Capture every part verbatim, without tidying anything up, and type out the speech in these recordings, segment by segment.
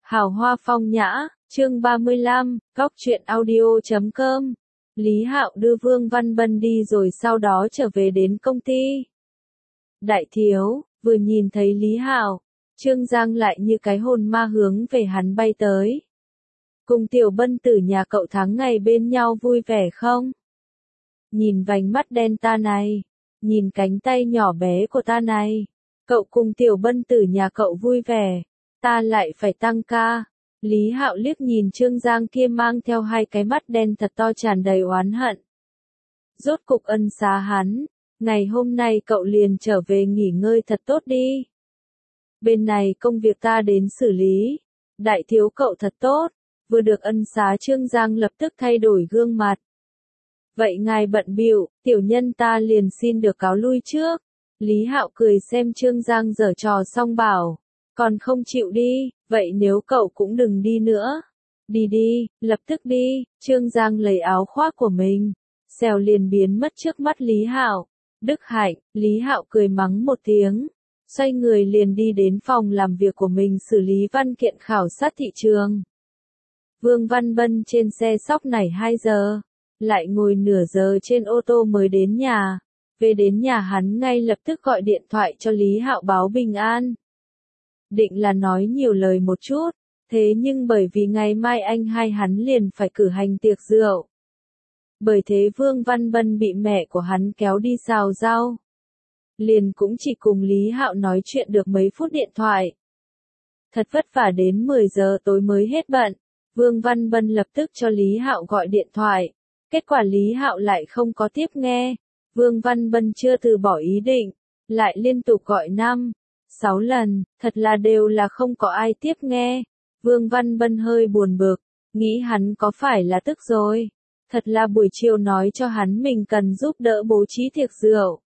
Hào hoa phong nhã, chương ba mươi lăm, góc truyện audio chấm com. Lý Hạo đưa Vương Văn Bân đi rồi sau đó trở về đến công ty. Đại thiếu, vừa nhìn thấy Lý Hạo, Trương Giang lại như cái hồn ma hướng về hắn bay tới. Cùng tiểu Bân tử nhà cậu tháng ngày bên nhau vui vẻ không? Nhìn vành mắt đen ta này, nhìn cánh tay nhỏ bé của ta này, cậu cùng tiểu Bân tử nhà cậu vui vẻ, ta lại phải tăng ca. Lý Hạo liếc nhìn Trương Giang kia mang theo hai cái mắt đen thật to tràn đầy oán hận. Rốt cục ân xá hắn, ngày hôm nay cậu liền trở về nghỉ ngơi thật tốt đi. Bên này công việc ta đến xử lý, đại thiếu cậu thật tốt, vừa được ân xá Trương Giang lập tức thay đổi gương mặt. Vậy ngài bận bịu, tiểu nhân ta liền xin được cáo lui trước. Lý Hạo cười xem Trương Giang giở trò xong bảo, còn không chịu đi, vậy nếu cậu cũng đừng đi nữa. Đi đi, lập tức đi. Trương Giang lấy áo khoác của mình, xèo liền biến mất trước mắt Lý Hạo. Đức hạnh, Lý Hạo cười mắng một tiếng, xoay người liền đi đến phòng làm việc của mình xử lý văn kiện khảo sát thị trường. Vương Văn Bân trên xe sóc nảy hai giờ, lại ngồi nửa giờ trên ô tô mới đến nhà. Về đến nhà hắn ngay lập tức gọi điện thoại cho Lý Hạo báo bình an. Định là nói nhiều lời một chút, thế nhưng bởi vì ngày mai anh hai hắn liền phải cử hành tiệc rượu. Bởi thế Vương Văn Bân bị mẹ của hắn kéo đi xào rau. Liền cũng chỉ cùng Lý Hạo nói chuyện được mấy phút điện thoại. Thật vất vả đến mười giờ tối mới hết bận, Vương Văn Bân lập tức cho Lý Hạo gọi điện thoại. Kết quả Lý Hạo lại không có tiếp nghe. Vương Văn Bân chưa từ bỏ ý định, lại liên tục gọi năm, sáu lần, thật là đều là không có ai tiếp nghe. Vương Văn Bân hơi buồn bực, nghĩ hắn có phải là tức rồi. Thật là buổi chiều nói cho hắn mình cần giúp đỡ bố trí tiệc rượu.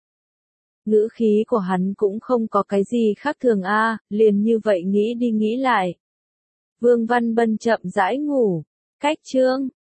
Ngữ khí của hắn cũng không có cái gì khác thường a, à, liền như vậy nghĩ đi nghĩ lại. Vương Văn Bân chậm rãi ngủ, cách chương,